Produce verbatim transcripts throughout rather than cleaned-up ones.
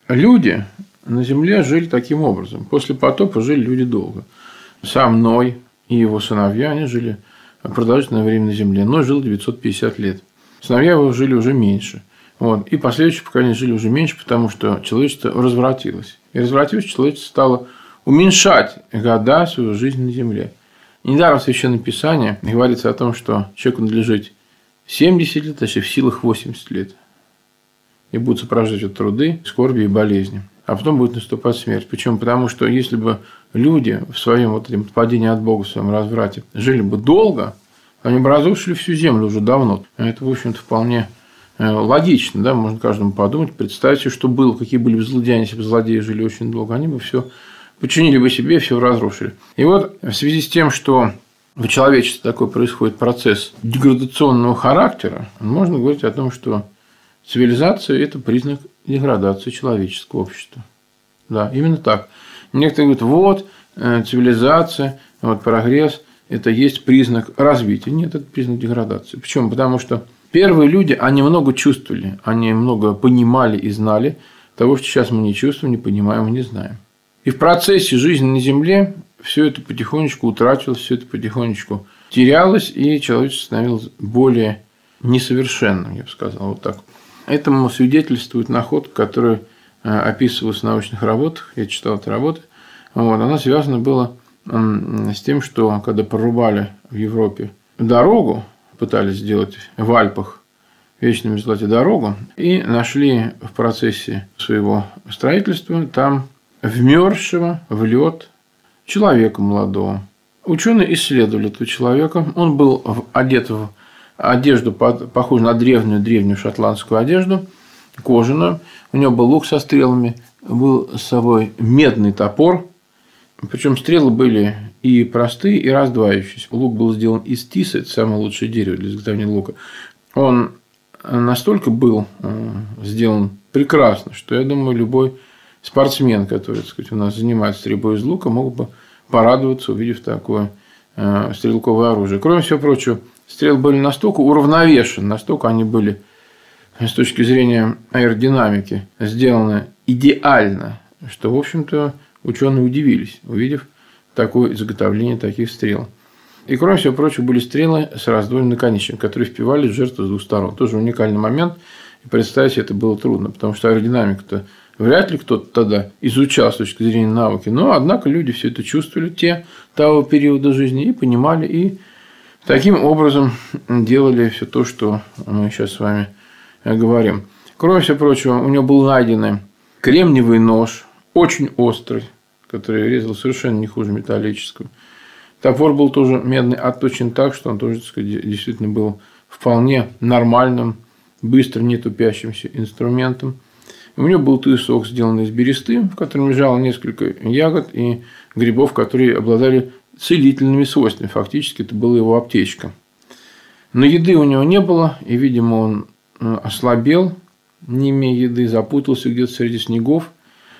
люди на Земле жили таким образом. После потопа жили люди долго. Сам Ной и его сыновья, они жили продолжительное время на Земле. Ной жил девятьсот пятьдесят лет. Сыновья его жили уже меньше. Вот. И последующие поколения жили уже меньше, потому что человечество развратилось. И развратилось, человечество стало уменьшать года свою жизнь на Земле. Недаром в Священном Писании говорится о том, что человеку надлежит семьдесят лет, а еще в силах восемьдесят лет. И будут сопровождать от труды, скорби и болезни. А потом будет наступать смерть. Почему? Потому что если бы люди в своем вот этом падении от Бога, в своем разврате жили бы долго, они бы разрушили всю землю уже давно. Это, в общем-то, вполне логично. Да? Можно каждому подумать, представить себе, что было, какие были бы злодеяния, если бы злодеи жили очень долго. Они бы все подчинили бы себе, все разрушили. И вот в связи с тем, что в человечестве такой происходит процесс деградационного характера, можно говорить о том, что цивилизация – это признак деградации человеческого общества. Да, именно так. Некоторые говорят, вот, цивилизация, вот, прогресс – это есть признак развития. Нет, это признак деградации. Почему? Потому что первые люди, они много чувствовали, они много понимали и знали того, что сейчас мы не чувствуем, не понимаем и не знаем. И в процессе жизни на Земле все это потихонечку утратилось, все это потихонечку терялось, и человечество становилось более несовершенным, я бы сказал, вот так. Этому свидетельствует находка, которая описывалась в научных работах. Я читал эти работы. Вот. Она связана была с тем, что когда прорубали в Европе дорогу, пытались сделать в Альпах в вечном результате дорогу, и нашли в процессе своего строительства там вмерзшего в лед человека молодого. Ученые исследовали этого человека. Он был одет в одежду, похожую на древнюю-древнюю шотландскую одежду, кожаную. У него был лук со стрелами, был с собой медный топор. Причем стрелы были и простые, и раздваивающиеся. Лук был сделан из тиса, это самое лучшее дерево для изготовления лука. Он настолько был сделан прекрасно, что, я думаю, любой спортсмен, который, так сказать, у нас занимается стрельбой из лука, мог бы порадоваться, увидев такое стрелковое оружие. Кроме всего прочего, стрелы были настолько уравновешены, настолько они были с точки зрения аэродинамики сделаны идеально, что, в общем-то, ученые удивились, увидев такое изготовление таких стрел. И, кроме всего прочего, были стрелы с раздвоенным наконечником, которые впивались в жертву с двух сторон. Тоже уникальный момент, и представить себе это было трудно, потому что аэродинамика-то вряд ли кто-то тогда изучал с точки зрения науки, но, однако, люди все это чувствовали, те того периода жизни, и понимали, и таким образом делали все то, что мы сейчас с вами говорим. Кроме всего прочего, у него был найден кремниевый нож, очень острый, который резал совершенно не хуже металлического. Топор был тоже медный, отточен так, что он тоже, так сказать, действительно был вполне нормальным, быстро не тупящимся инструментом. У него был туесок, сделанный из бересты, в котором лежало несколько ягод и грибов, которые обладали целительными свойствами. Фактически это была его аптечка. Но еды у него не было, и, видимо, он ослабел, не имея еды, запутался где-то среди снегов.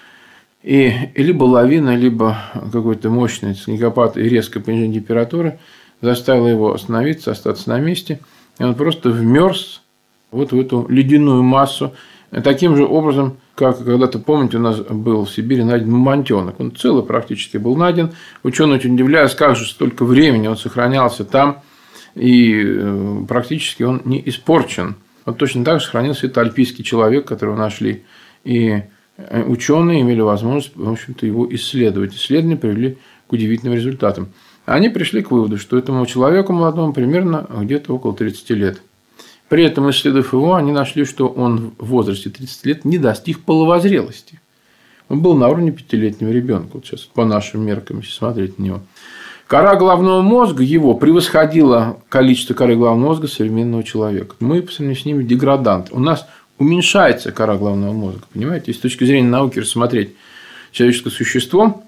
И либо лавина, либо какой-то мощный снегопад и резкое понижение температуры заставило его остановиться, остаться на месте. И он просто вмерз вот в эту ледяную массу. Таким же образом, как когда-то, помните, у нас был в Сибири найден мамонтенок. Он целый практически был найден. Ученые очень удивлялись, как же столько времени он сохранялся там, и практически он не испорчен. Вот точно так же сохранился этот альпийский человек, которого нашли. И ученые имели возможность, в общем-то, его исследовать. Исследования привели к удивительным результатам. Они пришли к выводу, что этому человеку молодому примерно где-то около тридцати лет. При этом, исследовав его, они нашли, что он в возрасте тридцати лет не достиг половозрелости. Он был на уровне пятилетнего ребенка. Вот сейчас по нашим меркам, если смотреть на него. Кора головного мозга его превосходила количество коры головного мозга современного человека. Мы по сравнению с ними деграданты. У нас уменьшается кора головного мозга. Понимаете? Если с точки зрения науки рассмотреть человеческое существо,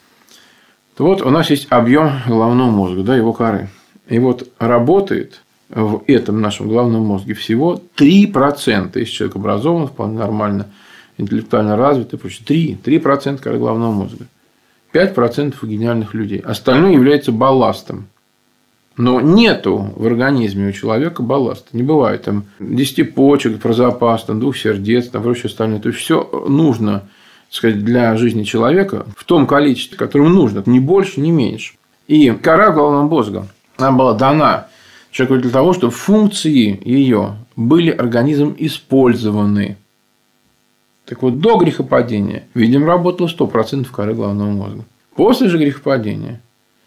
то вот у нас есть объем головного мозга, да, его коры. И вот работает в этом нашем головном мозге всего три процента. Если человек образован, вполне нормально, интеллектуально развит и прочее. три процента коры головного мозга. пять процентов у гениальных людей. Остальное является балластом. Но нету в организме у человека балласта. Не бывает там десяти почек про запас, там, двух сердец, там, прочее остальное. То есть все нужно, так сказать, для жизни человека в том количестве, которым нужно, ни больше, ни меньше. И кора головного мозга, она была дана человеку для того, чтобы функции ее были организмом использованы. Так вот, до грехопадения, видимо, работала сто процентов кора головного мозга. После же грехопадения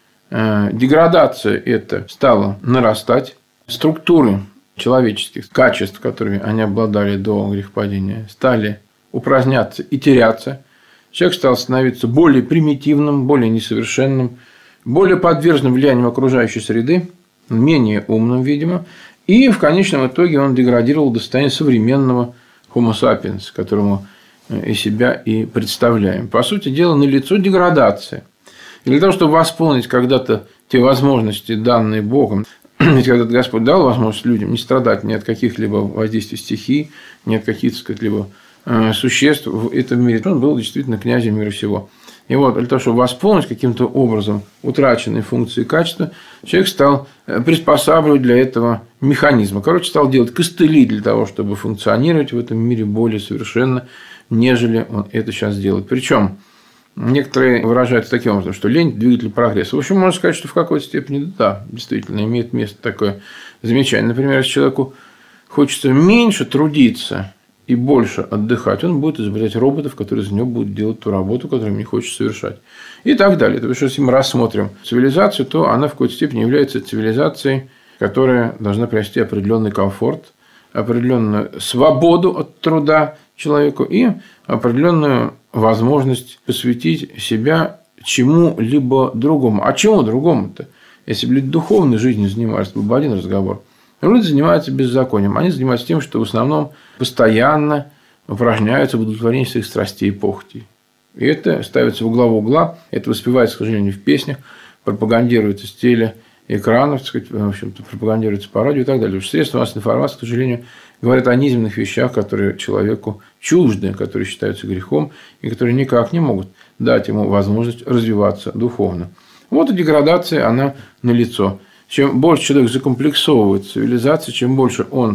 деградация эта стала нарастать, структуры человеческих качеств, которыми они обладали до грехопадения, стали упраздняться и теряться. Человек стал становиться более примитивным, более несовершенным, более подверженным влиянию окружающей среды, менее умным, видимо, и в конечном итоге он деградировал до состояния современного Homo sapiens, которому и себя и представляем. По сути дела, налицо деградация. И для того, чтобы восполнить когда-то те возможности, данные Богом, ведь когда-то Господь дал возможность людям не страдать ни от каких-либо воздействий стихий, ни от каких-то, сказать-либо существ в этом мире, он был действительно князем мира всего. И вот для того, чтобы восполнить каким-то образом утраченные функции и качества, человек стал приспосабливать для этого механизмы. Короче, стал делать костыли для того, чтобы функционировать в этом мире более совершенно, нежели он это сейчас делает. Причем некоторые выражают таким образом, что лень – двигатель прогресса. В общем, можно сказать, что в какой-то степени, да, действительно, имеет место такое замечание. Например, если человеку хочется меньше трудиться и больше отдыхать, он будет изобретать роботов, которые за него будут делать ту работу, которую ему не хочется совершать. И так далее. То есть, если мы рассмотрим цивилизацию, то она в какой-то степени является цивилизацией, которая должна принести определенный комфорт, определенную свободу от труда человеку и определенную возможность посвятить себя чему-либо другому. А чему другому-то? Если бы люди духовной жизнью занимались, был бы один разговор. Люди занимаются беззаконием. Они занимаются тем, что в основном постоянно упражняются в удовлетворении своих страстей и похотей. И это ставится во главу угла. Это воспевается, к сожалению, в песнях, пропагандируется с телеэкранов, так сказать, в общем-то, пропагандируется по радио и так далее. Средства массовой информации, к сожалению, говорят о низменных вещах, которые человеку чужды, которые считаются грехом и которые никак не могут дать ему возможность развиваться духовно. Вот и деградация, она налицо. Чем больше человек закомплексовывает цивилизацию, чем больше он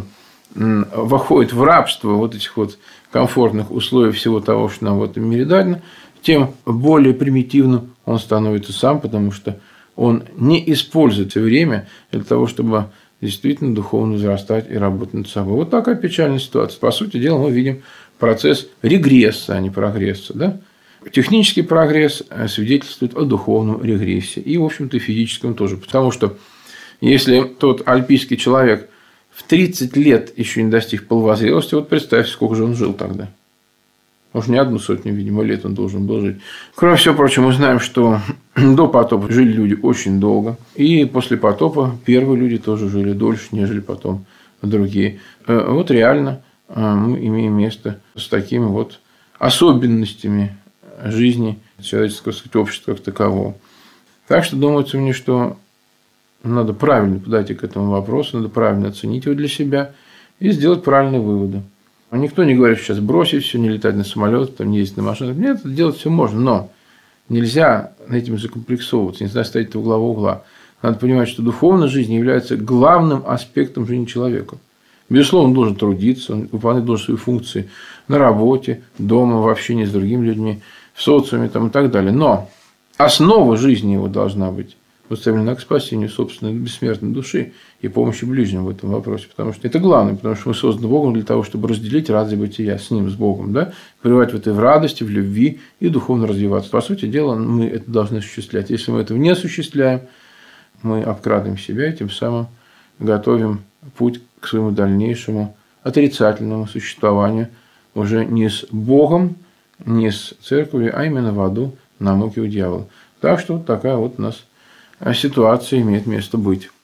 входит в рабство вот этих вот комфортных условий всего того, что нам в этом мире дано, тем более примитивным он становится сам, потому что он не использует время для того, чтобы действительно духовно возрастать и работать над собой. Вот такая печальная ситуация. По сути дела, мы видим процесс регресса, а не прогресса. Да? Технический прогресс свидетельствует о духовном регрессе. И, в общем-то, и физическом тоже. Потому что если тот альпийский человек в тридцать лет еще не достиг половозрелости, вот представьте, сколько же он жил тогда. Может, не одну сотню, видимо, лет он должен был жить. Кроме всего прочего, мы знаем, что до потопа жили люди очень долго. И после потопа первые люди тоже жили дольше, нежели потом другие. Вот реально мы имеем место с такими вот особенностями жизни человеческого, так сказать, общества как такового. Так что думается мне, что надо правильно подойти к этому вопросу, надо правильно оценить его для себя и сделать правильные выводы. Никто не говорит, что сейчас бросить все, не летать на самолет, там, не ездить на машинах. Нет, это делать все можно, но нельзя этим закомплексовываться, нельзя ставить это в главу угла. Надо понимать, что духовная жизнь является главным аспектом жизни человека. Безусловно, он должен трудиться, он выполнять должен свои функции на работе, дома, в общении с другими людьми, в социуме там, и так далее. Но основа жизни его должна быть устремлена к спасению собственной бессмертной души и помощи ближним в этом вопросе. Потому что это главное, потому что мы созданы Богом для того, чтобы разделить радость бытия с Ним, с Богом, да? Пребывать в этой в радости, в любви и духовно развиваться. По сути дела, мы это должны осуществлять. Если мы этого не осуществляем, мы обкрадываем себя и тем самым готовим путь к своему дальнейшему отрицательному существованию уже не с Богом, не с церковью, а именно в аду на муке у дьявола. Так что такая вот у нас ситуация имеет место быть.